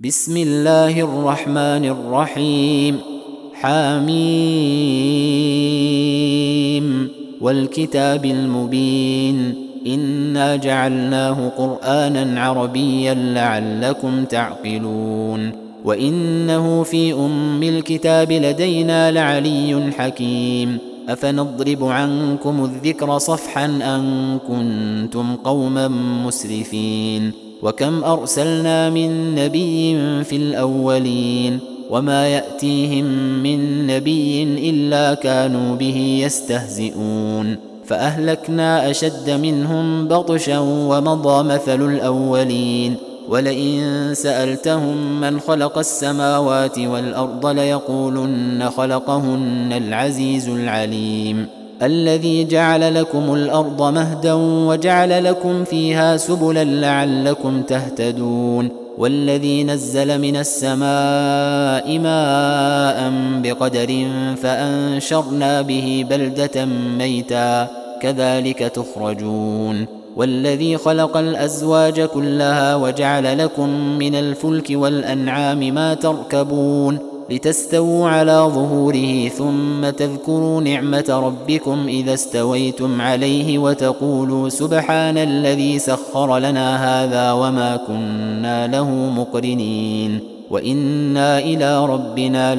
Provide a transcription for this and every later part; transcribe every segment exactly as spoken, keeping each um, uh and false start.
بسم الله الرحمن الرحيم. حميم والكتاب المبين إنا جعلناه قرآنا عربيا لعلكم تعقلون وإنه في أم الكتاب لدينا لعلي حكيم أفنضرب عنكم الذكر صفحا أن كنتم قوما مسرفين وكم أرسلنا من نبي في الأولين وما يأتيهم من نبي إلا كانوا به يستهزئون فأهلكنا أشد منهم بطشا ومضى مثل الأولين ولئن سألتهم من خلق السماوات والأرض ليقولن خلقهن العزيز العليم الذي جعل لكم الأرض مهدا وجعل لكم فيها سبلا لعلكم تهتدون والذي نزل من السماء ماء بقدر فأنشرنا به بلدة ميتا كذلك تخرجون والذي خلق الأزواج كلها وجعل لكم من الفلك والأنعام ما تركبون لتستووا على ظهوره ثم تذكروا نعمة ربكم إذا استويتم عليه وتقولوا سبحان الذي سخر لنا هذا وما كنا له مقرنين وإنا إلى ربنا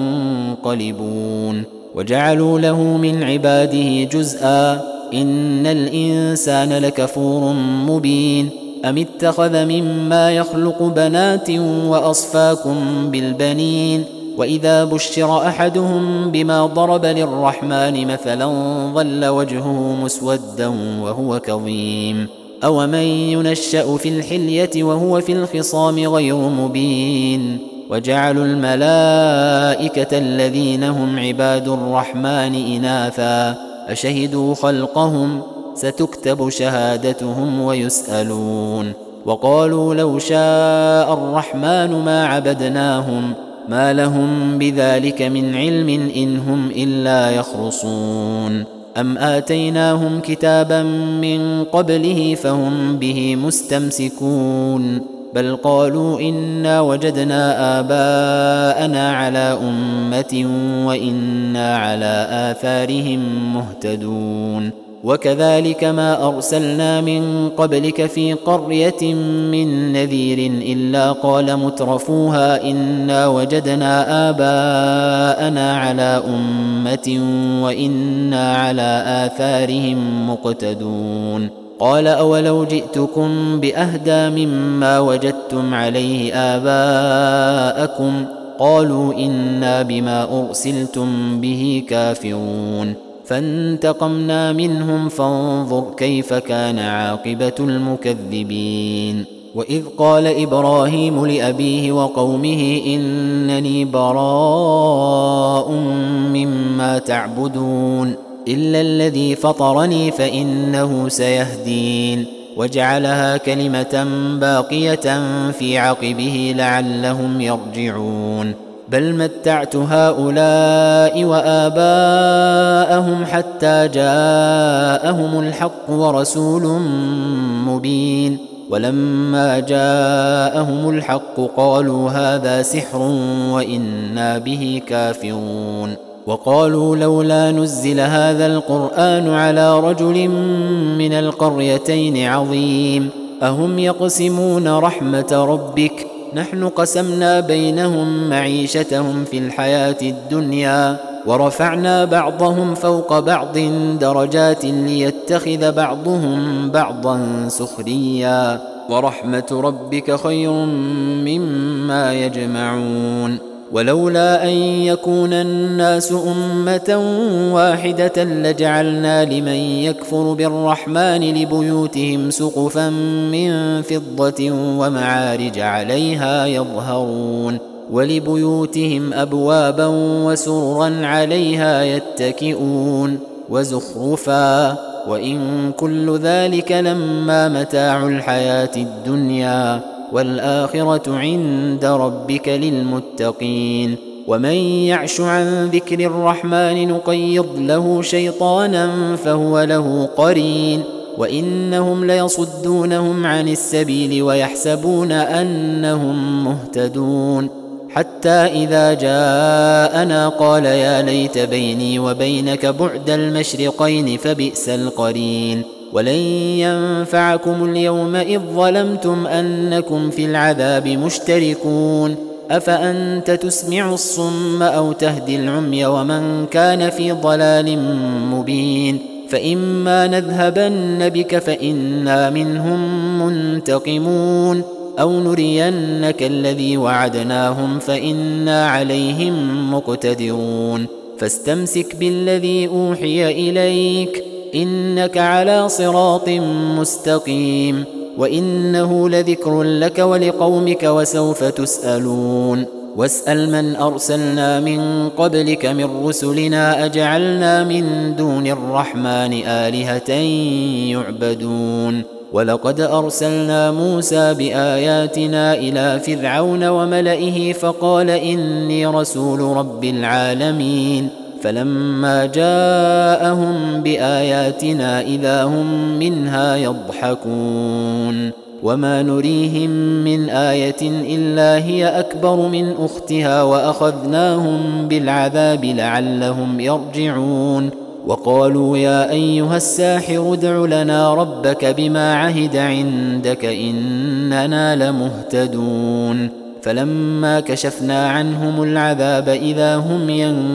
لمنقلبون وجعلوا له من عباده جزءا إن الإنسان لكفور مبين أم اتخذ مما يخلق بنات وأصفاكم بالبنين وإذا بشر أحدهم بما ضرب للرحمن مثلا ظل وجهه مسودا وهو كظيم أومن ينشأ في الحلية وهو في الخصام غير مبين وجعلوا الملائكة الذين هم عباد الرحمن إناثا أشهدوا خلقهم ستكتب شهادتهم ويسألون وقالوا لو شاء الرحمن ما عبدناهم ما لهم بذلك من علم إن هم إلا يخرصون أم آتيناهم كتابا من قبله فهم به مستمسكون بل قالوا إنا وجدنا آباءنا على أمة وإنا على آثارهم مهتدون وكذلك ما أرسلنا من قبلك في قرية من نذير إلا قال مترفوها إنا وجدنا آباءنا على أمة وإنا على آثارهم مقتدون قال أولو جئتكم بأهدى مما وجدتم عليه آباءكم قالوا إنا بما أرسلتم به كافرون فانتقمنا منهم فانظر كيف كان عاقبة المكذبين وإذ قال إبراهيم لأبيه وقومه إنني براء مما تعبدون إلا الذي فطرني فإنه سيهدين وجعلها كلمة باقية في عقبه لعلهم يرجعون بل متعت هؤلاء وآباءهم حتى جاءهم الحق ورسول مبين ولما جاءهم الحق قالوا هذا سحر وإنا به كافرون وقالوا لولا نزل هذا القرآن على رجل من القريتين عظيم أهم يقسمون رحمة ربك نحن قسمنا بينهم معيشتهم في الحياة الدنيا ورفعنا بعضهم فوق بعض درجات ليتخذ بعضهم بعضا سخريا ورحمة ربك خير مما يجمعون ولولا أن يكون الناس أمة واحدة لجعلنا لمن يكفر بالرحمن لبيوتهم سقفا من فضة ومعارج عليها يظهرون ولبيوتهم أبوابا وسررا عليها يتكئون وزخرفا وإن كل ذلك لما متاع الحياة الدنيا والآخرة عند ربك للمتقين ومن يعش عن ذكر الرحمن نقيض له شيطانا فهو له قرين وإنهم ليصدونهم عن السبيل ويحسبون أنهم مهتدون حتى إذا جاءنا قال يا ليت بيني وبينك بعد المشرقين فبئس القرين ولن ينفعكم اليوم إذ ظلمتم أنكم في العذاب مشتركون أفأنت تسمع الصم أو تهدي العمي ومن كان في ضلال مبين فإما نذهبن بك فإنا منهم منتقمون أو نرينك الذي وعدناهم فإنا عليهم مقتدرون فاستمسك بالذي أوحي إليك إنك على صراط مستقيم وإنه لذكر لك ولقومك وسوف تسألون واسأل من أرسلنا من قبلك من رسلنا أجعلنا من دون الرحمن آلهة يعبدون ولقد أرسلنا موسى بآياتنا إلى فرعون وملئه فقال إني رسول رب العالمين فلما جاءهم بآياتنا إذا هم منها يضحكون وما نريهم من آية إلا هي أكبر من أختها وأخذناهم بالعذاب لعلهم يرجعون وقالوا يا أيها الساحر ادع لنا ربك بما عهد عندك إننا لمهتدون فلما كشفنا عنهم العذاب إذا هم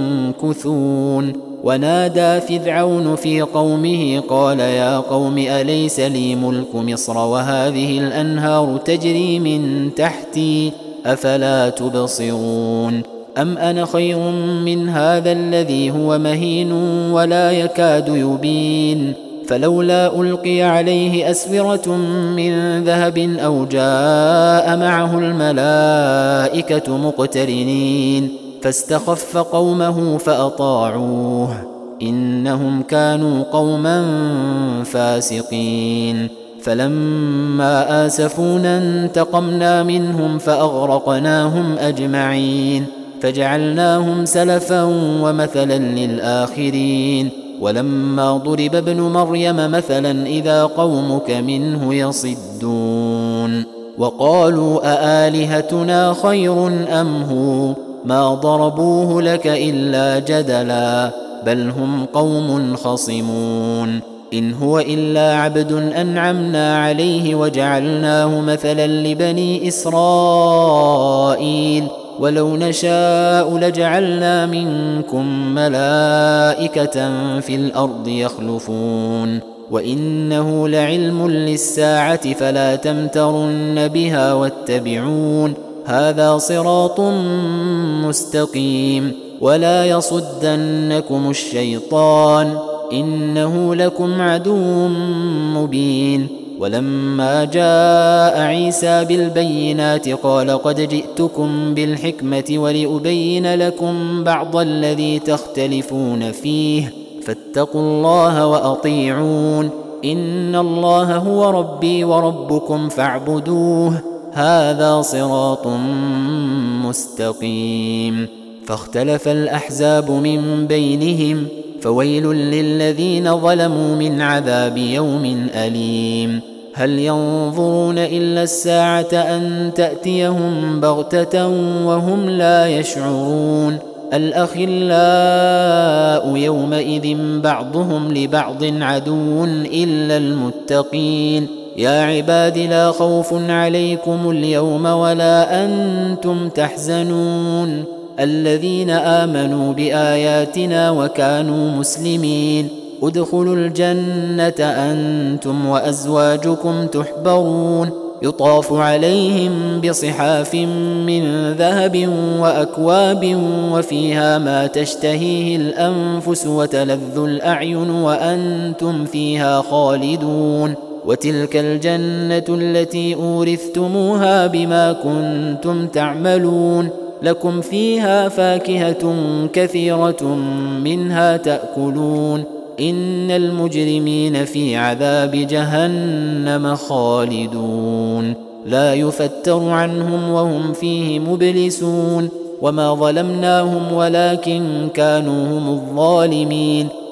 ينكثون ونادى فرعون في قومه قال يا قوم أليس لي ملك مصر وهذه الأنهار تجري من تحتي أفلا تبصرون أم أنا خير من هذا الذي هو مهين ولا يكاد يبين فلولا ألقي عليه أسورة من ذهب أو جاء معه الملائكة مقترنين فاستخف قومه فأطاعوه إنهم كانوا قوما فاسقين فلما آسفونا انتقمنا منهم فأغرقناهم أجمعين فجعلناهم سلفا ومثلا للآخرين ولما ضرب ابن مريم مثلا إذا قومك منه يصدون وقالوا أآلهتنا خير أم هو ما ضربوه لك إلا جدلا بل هم قوم خصمون إن هو إلا عبد أنعمنا عليه وجعلناه مثلا لبني إسرائيل ولو نشاء لجعلنا منكم ملائكة في الأرض يخلفون وإنه لعلم للساعة فلا تمترن بها واتبعون هذا صراط مستقيم ولا يصدنكم الشيطان إنه لكم عدو مبين ولما جاء عيسى بالبينات قال قد جئتكم بالحكمة ولأبين لكم بعض الذي تختلفون فيه فاتقوا الله وأطيعون إن الله هو ربي وربكم فاعبدوه هذا صراط مستقيم فاختلف الأحزاب من بينهم فويل للذين ظلموا من عذاب يوم أليم هل ينظرون إلا الساعة أن تأتيهم بغتة وهم لا يشعرون الأخلاء يومئذ بعضهم لبعض عدو إلا المتقين يا عباد لا خوف عليكم اليوم ولا أنتم تحزنون الذين آمنوا بآياتنا وكانوا مسلمين ادخلوا الجنة أنتم وأزواجكم تحبرون يطاف عليهم بصحاف من ذهب وأكواب وفيها ما تشتهيه الأنفس وتلذ الأعين وأنتم فيها خالدون وتلك الجنة التي أورثتموها بما كنتم تعملون لكم فيها فاكهة كثيرة منها تأكلون إن المجرمين في عذاب جهنم خالدون لا يفتر عنهم وهم فيه مبلسون وما ظلمناهم ولكن كانوا هم الظالمين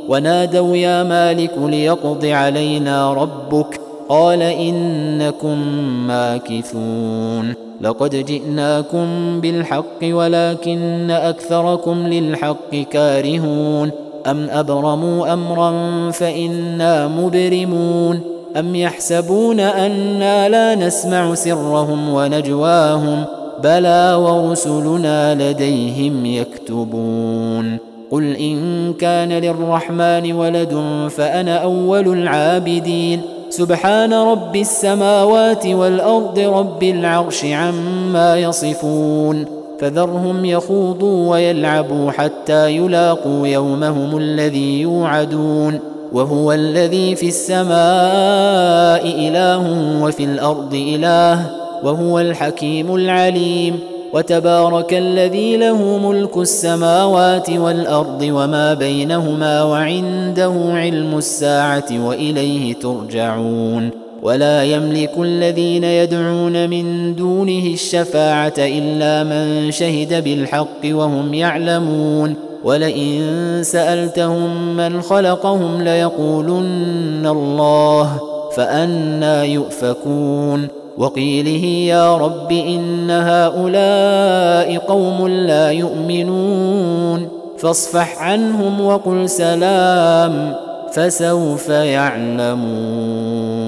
ونادوا يا مالك ليقض علينا ربك قال إنكم ماكثون لقد جئناكم بالحق ولكن أكثركم للحق كارهون أم أبرموا أمرا فإنا مبرمون أم يحسبون أنا لا نسمع سرهم ونجواهم بلى ورسلنا لديهم يكتبون قل إن كان للرحمن ولد فأنا أول العابدين سبحان رب السماوات والأرض رب العرش عما يصفون فذرهم يخوضوا ويلعبوا حتى يلاقوا يومهم الذي يوعدون وهو الذي في السماء إله وفي الأرض إله وهو الحكيم العليم وتبارك الذي له ملك السماوات والأرض وما بينهما وعنده علم الساعة وإليه ترجعون ولا يملك الذين يدعون من دونه الشفاعة إلا من شهد بالحق وهم يعلمون ولئن سألتهم من خلقهم ليقولن الله فأنى يؤفكون وقيله يا رب إن هؤلاء قوم لا يؤمنون فاصفح عنهم وقل سلام فسوف يعلمون.